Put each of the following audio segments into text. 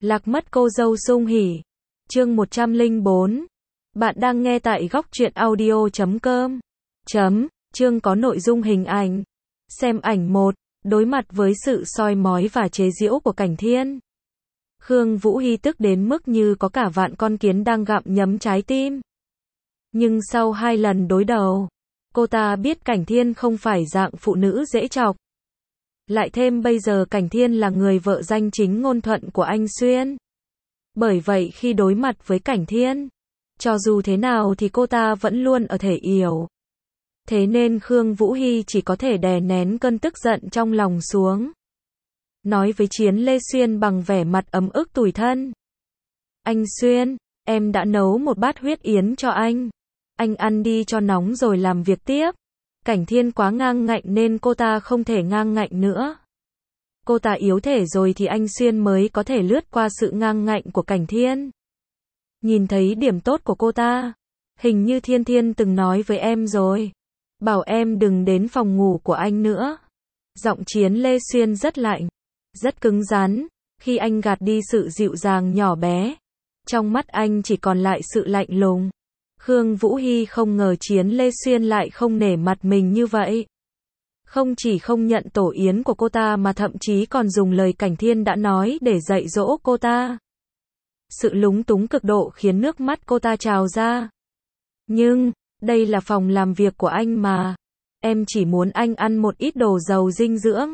Lạc mất cô dâu sung hỉ. Chương 104. Bạn đang nghe tại góc truyện audio.com. Chương có nội dung hình ảnh. Xem ảnh 1. Đối mặt với sự soi mói và chế giễu của Cảnh Thiên, Khương Vũ Hi tức đến mức như có cả vạn con kiến đang gặm nhấm trái tim. Nhưng sau 2 lần đối đầu, cô ta biết Cảnh Thiên không phải dạng phụ nữ dễ chọc. Lại thêm bây giờ Cảnh Thiên là người vợ danh chính ngôn thuận của anh Xuyên. Bởi vậy khi đối mặt với Cảnh Thiên, cho dù thế nào thì cô ta vẫn luôn ở thể yếu. Thế nên Khương Vũ Hi chỉ có thể đè nén cơn tức giận trong lòng xuống. Nói với Chiến Lê Xuyên bằng vẻ mặt ấm ức tủi thân. Anh Xuyên, em đã nấu một bát huyết yến cho anh. Anh ăn đi cho nóng rồi làm việc tiếp. Cảnh Thiên quá ngang ngạnh nên cô ta không thể ngang ngạnh nữa. Cô ta yếu thể rồi thì anh Xuyên mới có thể lướt qua sự ngang ngạnh của Cảnh Thiên. Nhìn thấy điểm tốt của cô ta. Hình như Thiên Thiên từng nói với em rồi. Bảo em đừng đến phòng ngủ của anh nữa. Giọng Chiến Lê Xuyên rất lạnh, rất cứng rắn. Khi anh gạt đi sự dịu dàng nhỏ bé, trong mắt anh chỉ còn lại sự lạnh lùng. Khương Vũ Hi không ngờ Chiến Lê Xuyên lại không nể mặt mình như vậy. Không chỉ không nhận tổ yến của cô ta mà thậm chí còn dùng lời Cảnh Thiên đã nói để dạy dỗ cô ta. Sự lúng túng cực độ khiến nước mắt cô ta trào ra. Nhưng, đây là phòng làm việc của anh mà. Em chỉ muốn anh ăn một ít đồ giàu dinh dưỡng.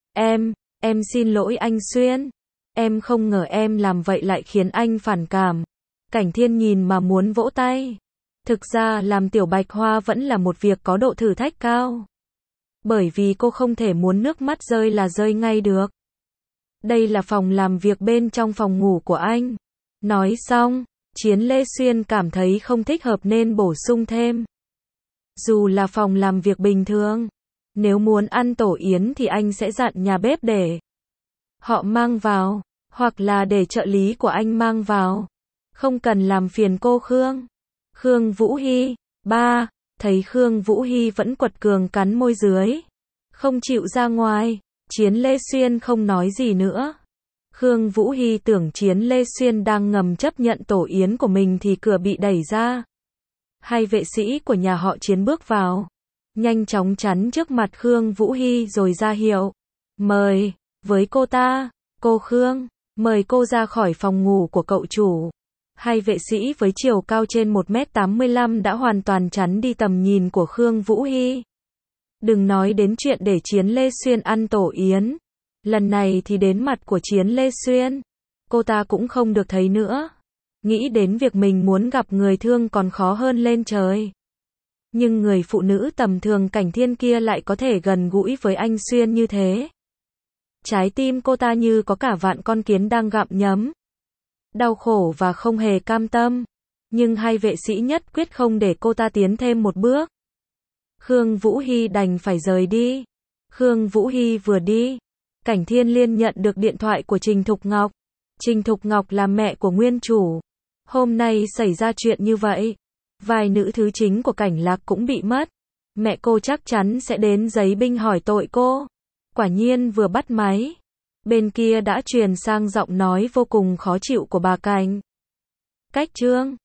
Em xin lỗi anh Xuyên. Em không ngờ em làm vậy lại khiến anh phản cảm. Cảnh Thiên nhìn mà muốn vỗ tay. Thực ra làm Tiểu Bạch Hoa vẫn là một việc có độ thử thách cao. Bởi vì cô không thể muốn nước mắt rơi là rơi ngay được. Đây là phòng làm việc bên trong phòng ngủ của anh. Nói xong, Chiến Lê Xuyên cảm thấy không thích hợp nên bổ sung thêm. Dù là phòng làm việc bình thường, nếu muốn ăn tổ yến thì anh sẽ dặn nhà bếp để họ mang vào, hoặc là để trợ lý của anh mang vào. Không cần làm phiền cô Khương. Khương Vũ Hi. Thấy Khương Vũ Hi vẫn quật cường cắn môi dưới, không chịu ra ngoài, Chiến Lê Xuyên không nói gì nữa. Khương Vũ Hi tưởng Chiến Lê Xuyên đang ngầm chấp nhận tổ yến của mình thì cửa bị đẩy ra. 2 vệ sĩ của nhà họ Chiến bước vào, nhanh chóng chắn trước mặt Khương Vũ Hi rồi ra hiệu. Mời, với cô ta, cô Khương, mời cô ra khỏi phòng ngủ của cậu chủ. 2 vệ sĩ với chiều cao trên 1m85 đã hoàn toàn chắn đi tầm nhìn của Khương Vũ Hi. Đừng nói đến chuyện để Chiến Lê Xuyên ăn tổ yến. Lần này thì đến mặt của Chiến Lê Xuyên, cô ta cũng không được thấy nữa. Nghĩ đến việc mình muốn gặp người thương còn khó hơn lên trời. Nhưng người phụ nữ tầm thường Cảnh Thiên kia lại có thể gần gũi với anh Xuyên như thế. Trái tim cô ta như có cả vạn con kiến đang gặm nhấm. Đau khổ và không hề cam tâm. Nhưng 2 vệ sĩ nhất quyết không để cô ta tiến thêm một bước. Khương Vũ Hi đành phải rời đi. Khương Vũ Hi vừa đi, Cảnh Thiên liền nhận được điện thoại của Trình Thục Ngọc. Trình Thục Ngọc là mẹ của nguyên chủ. Hôm nay xảy ra chuyện như vậy, vài nữ thứ chính của Cảnh Lạc cũng bị mất. Mẹ cô chắc chắn sẽ đến giấy binh hỏi tội cô. Quả nhiên vừa bắt máy, bên kia đã truyền sang giọng nói vô cùng khó chịu của bà Cảnh. Cách Trương,